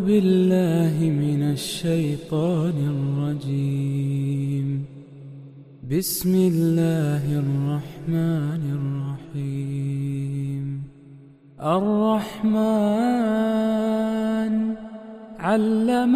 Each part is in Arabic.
بالله من الشيطان الرجيم. بسم الله الرحمن الرحيم. الرحمن علم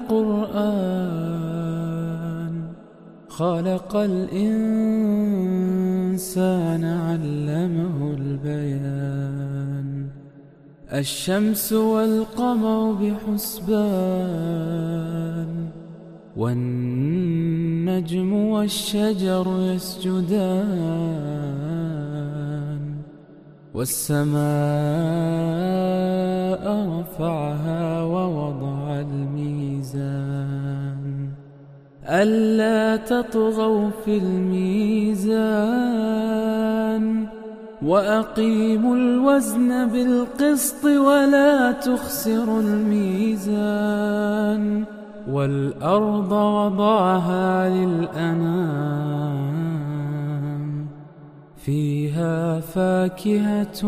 القرآن، خلق الإنسان علمه البيان. الشمس والقمر بحسبان، والنجم والشجر يسجدان. والسماء رفعها ووضع الميزان، ألا تطغوا في الميزان. وأقيموا الوزن بالقسط ولا تخسروا الميزان. والأرض وضعها للأنام، فيها فاكهة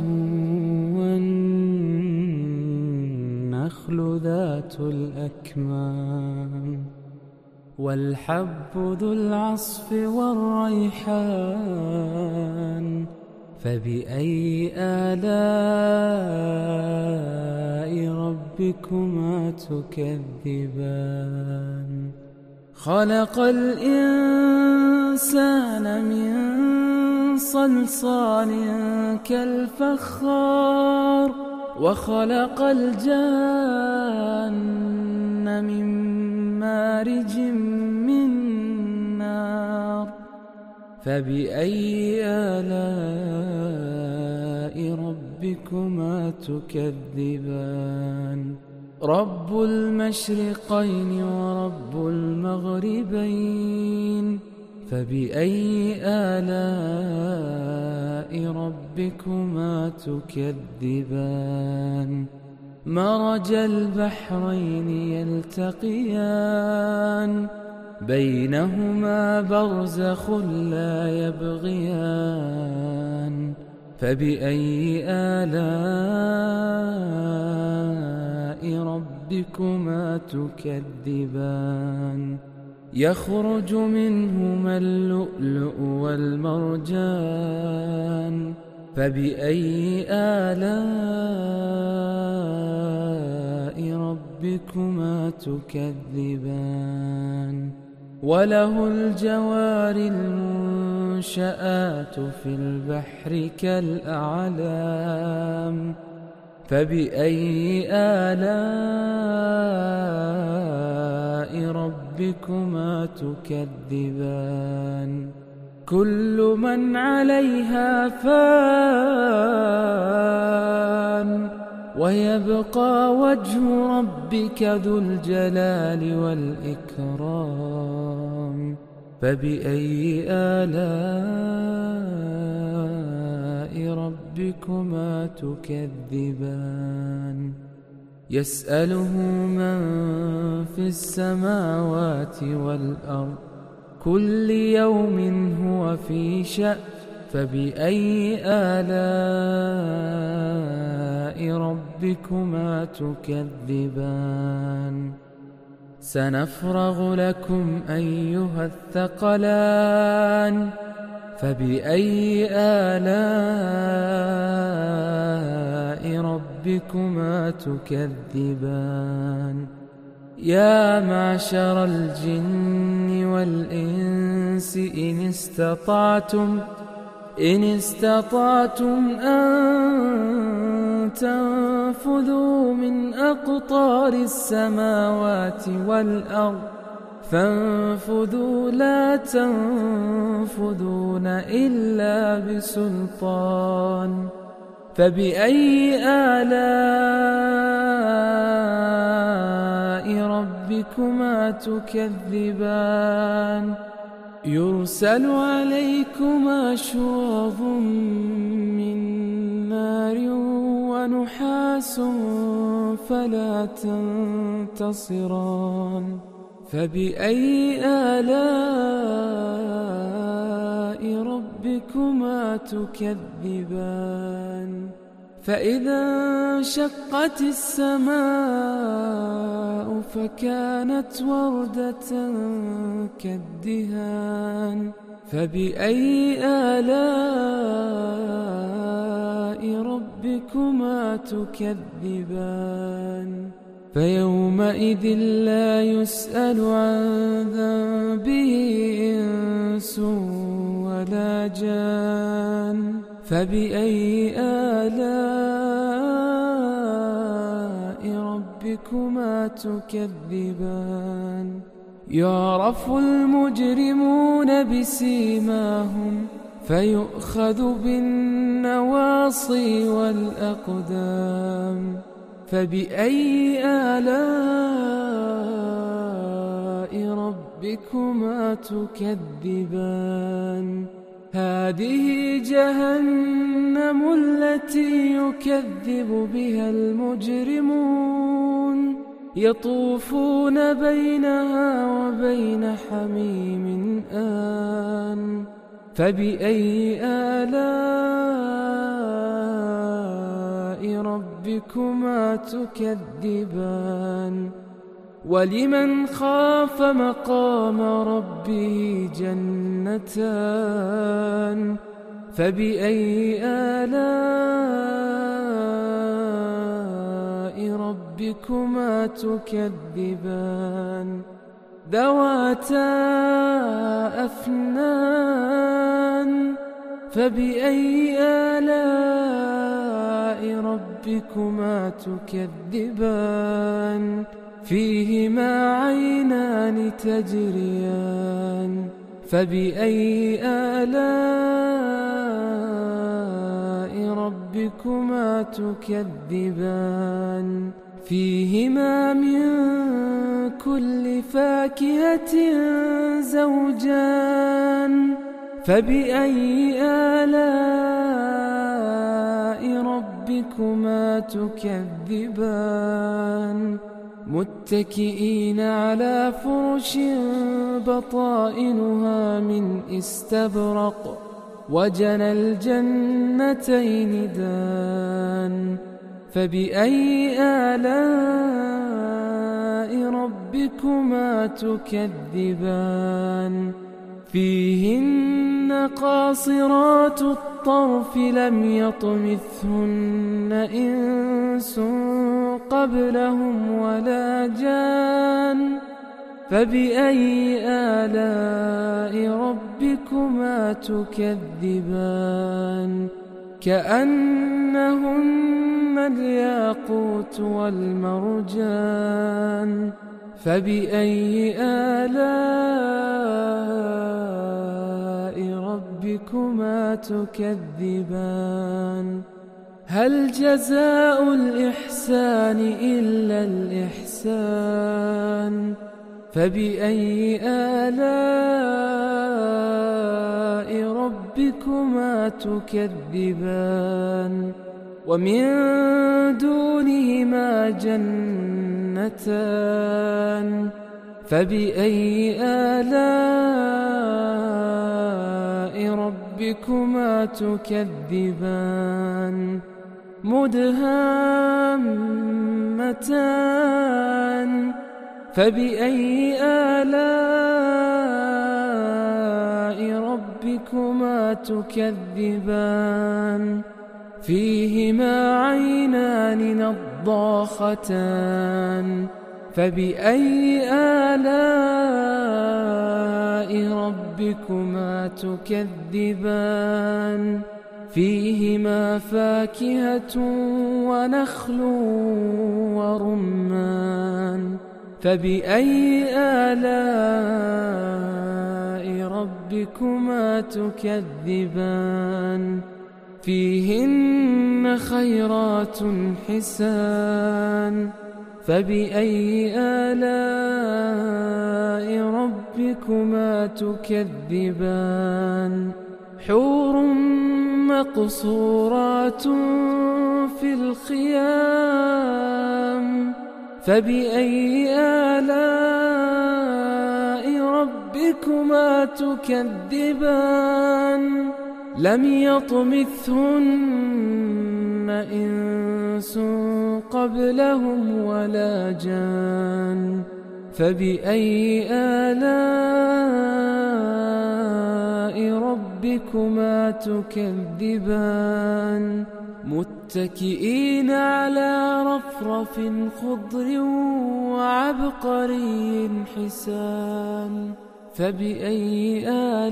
والنخل ذات الأكمام، والحب ذو العصف والريحان. فبأي آلاء ربكما تكذبان؟ خلق الإنسان من صلصال كالفخار، وخلق الجان من مارج من نار. فبأي آلاء ربكما تكذبان؟ رب المشرقين ورب المغربين. فبأي آلاء ربكما تكذبان؟ مرج البحرين يلتقيان، بينهما برزخ لا يبغيان. فبأي آلاء ربكما تكذبان؟ يخرج منهما اللؤلؤ والمرجان. فبأي آلاء ربكما تكذبان؟ وله الجوار المنشآت في البحر كالأعلام. فبأي آلاء ربكما تكذبان؟ كل من عليها فان، ويبقى وجه ربك ذو الجلال والإكرام. فبأي آلاء ربكما تكذبان؟ يسأله من في السماوات والأرض، كل يوم هو في شأن. فبأي آلاء ربكما تكذبان؟ سنفرغ لكم أيها الثقلان. فبأي آلاء ربكما تكذبان؟ يا معشر الجن والإنس إن استطعتم أن تنفذوا من أقطار السماوات والأرض فانفذوا، لا تنفذون إلا بسلطان. فبأي آلاء ربكما تكذبان؟ يرسل عليكما شواظ من نار ونحاس فلا تنتصران. فبأي آلاء ربكما تكذبان؟ فإذا انشقت السماء فكانت وردة كالدهان فبأي آلاء ربكما تكذبان فيومئذ لا يسأل عن ذنبه إنس ولا جان فبأي آلاء ربكما تكذبان يعرف المجرمون بسيماهم فيؤخذ بالنواصي والأقدام فبأي آلاء ربكما تكذبان هذه جهنم التي يكذب بها المجرمون يطوفون بينها وبين حميم آن فبأي آلاء ربكما تكذبان ولمن خاف مقام ربه جنتان فبأي آلاء ربكما تكذبان ذواتا أفنان فبأي آلاء ربكما تكذبان فيهما عينان تجريان فبأي آلاء ربكما تكذبان فيهما من كل فاكهة زوجان فبأي آلاء ربكما تكذبان متكئين على فرش بطائنها من استبرق وجنى الجنتين دان فبأي آلاء ربكما تكذبان فيهن قاصرات الطرف لم يطمثهن إنس قبلهم ولا جان فبأي آلاء ربكما تكذبان كأنهن الياقوت والمرجان فبأي آلاء ربكما تكذبان هل جزاء الإحسان إلا الإحسان فبأي آلاء ربكما تكذبان ومن دونهما جنتان فبأي آلاء ربكما تكذبان مدهامتان فبأي آلاء ربكما تكذبان فيهما عينان نضاختان فبأي آلاء ربكما تكذبان فيهما فاكهة ونخل ورمان فبأي آلاء ربكما تكذبان فيهن خيرات حسان فبأي آلاء ربكما تكذبان حور مقصورات في الخيام فبأي آلاء ربكما تكذبان لم يطمثهن إنس قبلهم ولا جان فبأي آلاء ربكما تكذبان متكئين على رفرف خضر وعبقري حسان فبأي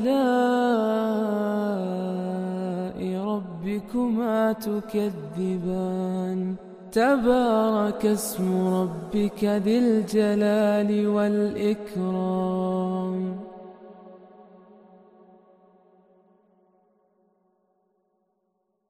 آلاء ربكما تكذبان تبارك اسم ربك ذي الجلال والإكرام